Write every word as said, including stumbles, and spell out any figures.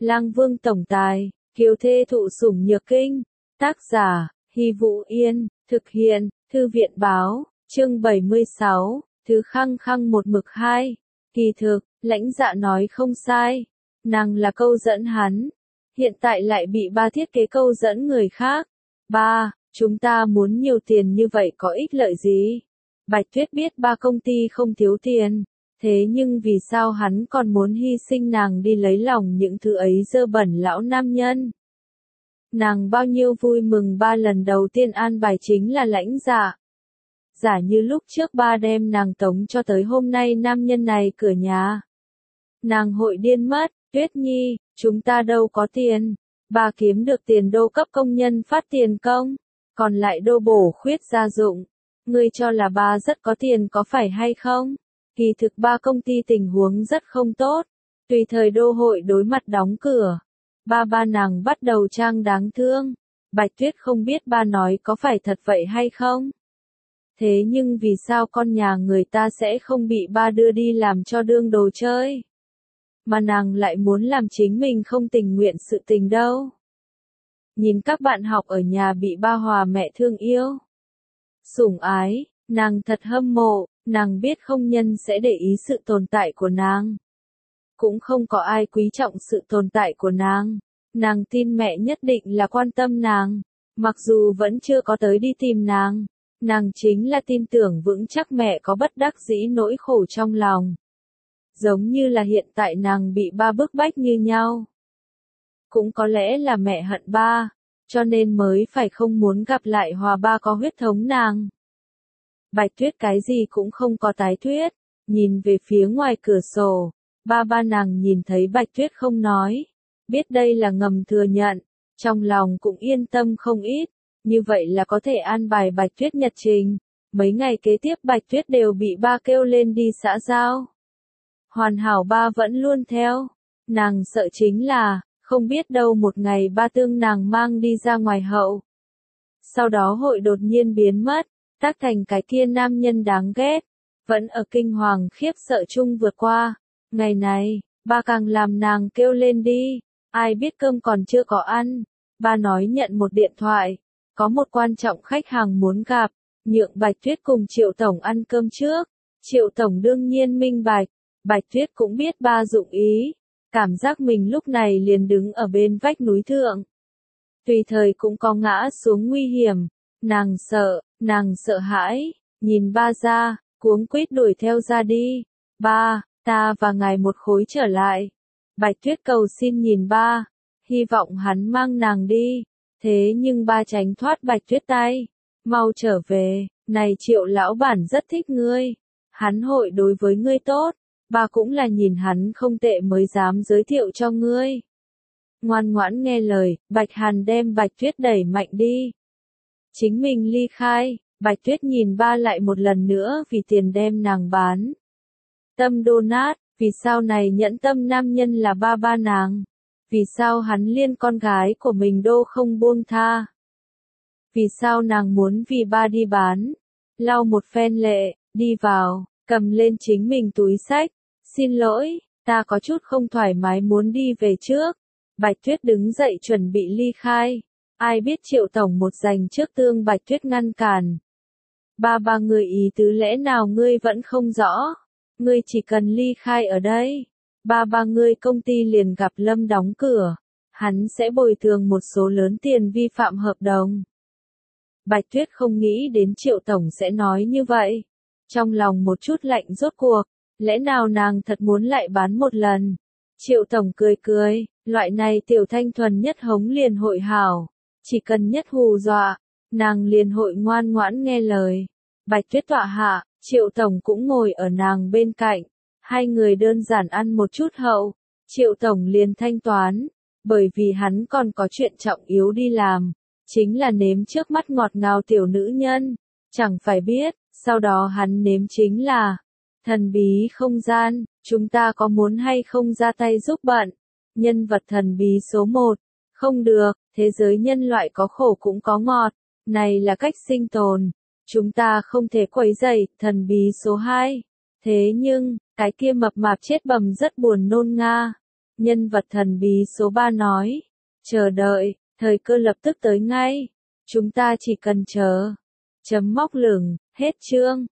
Lang Vương tổng tài, kiều thê thụ sủng nhược kinh. Tác giả, Hy Vũ Yên, thực hiện, Thư viện báo, chương bảy mươi sáu, thứ khăng khăng một mực hai. Kỳ thực, Lãnh Dạ nói không sai. Nàng là câu dẫn hắn. Hiện tại lại bị ba thiết kế câu dẫn người khác. Ba, chúng ta muốn nhiều tiền như vậy có ích lợi gì? Bạch Tuyết biết ba công ty không thiếu tiền. Thế nhưng vì sao hắn còn muốn hy sinh nàng đi lấy lòng những thứ ấy dơ bẩn lão nam nhân? Nàng bao nhiêu vui mừng ba lần đầu tiên an bài chính là Lãnh Dạ. Giả như lúc trước ba đem nàng tống cho tới hôm nay nam nhân này cửa nhà. Nàng hội điên mất. Tuyết Nhi, chúng ta đâu có tiền. Ba kiếm được tiền đô cấp công nhân phát tiền công, còn lại đô bổ khuyết gia dụng. Ngươi cho là ba rất có tiền có phải hay không? Kỳ thực ba công ty tình huống rất không tốt. Tùy thời đô hội đối mặt đóng cửa. Ba ba nàng bắt đầu trang đáng thương. Bạch Tuyết không biết ba nói có phải thật vậy hay không? Thế nhưng vì sao con nhà người ta sẽ không bị ba đưa đi làm cho đương đồ chơi? Mà nàng lại muốn làm chính mình không tình nguyện sự tình đâu. Nhìn các bạn học ở nhà bị ba hòa mẹ thương yêu, sủng ái, nàng thật hâm mộ, nàng biết không nhân sẽ để ý sự tồn tại của nàng. Cũng không có ai quý trọng sự tồn tại của nàng. Nàng tin mẹ nhất định là quan tâm nàng, mặc dù vẫn chưa có tới đi tìm nàng. Nàng chính là tin tưởng vững chắc mẹ có bất đắc dĩ nỗi khổ trong lòng. Giống như là hiện tại nàng bị ba bức bách như nhau. Cũng có lẽ là mẹ hận ba, cho nên mới phải không muốn gặp lại hòa ba có huyết thống nàng. Bạch Tuyết cái gì cũng không có tái thuyết, nhìn về phía ngoài cửa sổ, ba ba nàng nhìn thấy Bạch Tuyết không nói, biết đây là ngầm thừa nhận, trong lòng cũng yên tâm không ít, như vậy là có thể an bài Bạch Tuyết nhật trình. Mấy ngày kế tiếp Bạch Tuyết đều bị ba kêu lên đi xã giao. Hoàn hảo ba vẫn luôn theo. Nàng sợ chính là, không biết đâu một ngày ba tương nàng mang đi ra ngoài hậu. Sau đó hội đột nhiên biến mất, tác thành cái kia nam nhân đáng ghét. Vẫn ở kinh hoàng khiếp sợ chung vượt qua. Ngày này, ba càng làm nàng kêu lên đi. Ai biết cơm còn chưa có ăn. Ba nói nhận một điện thoại. Có một quan trọng khách hàng muốn gặp. Nhượng Bạch Tuyết cùng Triệu Tổng ăn cơm trước. Triệu Tổng đương nhiên minh bạch. Bạch Tuyết cũng biết ba dụng ý, cảm giác mình lúc này liền đứng ở bên vách núi thượng. Tùy thời cũng có ngã xuống nguy hiểm, nàng sợ, nàng sợ hãi, nhìn ba ra, cuống quýt đuổi theo ra đi. Ba, ta và ngài một khối trở lại. Bạch Tuyết cầu xin nhìn ba, hy vọng hắn mang nàng đi, thế nhưng ba tránh thoát Bạch Tuyết tay. Mau trở về, này Triệu lão bản rất thích ngươi, hắn hội đối với ngươi tốt. Ba cũng là nhìn hắn không tệ mới dám giới thiệu cho ngươi. Ngoan ngoãn nghe lời, Bạch Hàn đem Bạch Tuyết đẩy mạnh đi. Chính mình ly khai, Bạch Tuyết nhìn ba lại một lần nữa vì tiền đem nàng bán. Tâm đô nát, vì sao này nhẫn tâm nam nhân là ba ba nàng? Vì sao hắn liên con gái của mình đô không buông tha? Vì sao nàng muốn vì ba đi bán? Lau một phen lệ, đi vào, cầm lên chính mình túi xách. Xin lỗi, ta có chút không thoải mái muốn đi về trước. Bạch Tuyết đứng dậy chuẩn bị ly khai. Ai biết Triệu Tổng một giành trước tương Bạch Tuyết ngăn cản. Ba ba người ý tứ lẽ nào ngươi vẫn không rõ. Ngươi chỉ cần ly khai ở đây. Ba ba ngươi công ty liền gặp Lâm đóng cửa. Hắn sẽ bồi thường một số lớn tiền vi phạm hợp đồng. Bạch Tuyết không nghĩ đến Triệu Tổng sẽ nói như vậy. Trong lòng một chút lạnh rốt cuộc. Lẽ nào nàng thật muốn lại bán một lần? Triệu Tổng cười cười, loại này tiểu thanh thuần nhất hống liền hội hảo. Chỉ cần nhất hù dọa, nàng liền hội ngoan ngoãn nghe lời. Bạch Tuyết tọa hạ, Triệu Tổng cũng ngồi ở nàng bên cạnh. Hai người đơn giản ăn một chút hậu. Triệu Tổng liền thanh toán, bởi vì hắn còn có chuyện trọng yếu đi làm. Chính là nếm trước mắt ngọt ngào tiểu nữ nhân. Chẳng phải biết, sau đó hắn nếm chính là thần bí không gian, chúng ta có muốn hay không ra tay giúp bận? Nhân vật thần bí số một, không được, thế giới nhân loại có khổ cũng có ngọt, này là cách sinh tồn, chúng ta không thể quấy rầy. Thần bí số hai, thế nhưng, cái kia mập mạp chết bầm rất buồn nôn nga, Nhân vật thần bí số ba nói. Chờ đợi, thời cơ lập tức tới ngay. Chúng ta chỉ cần chờ. Chấm móc lửng, hết chương.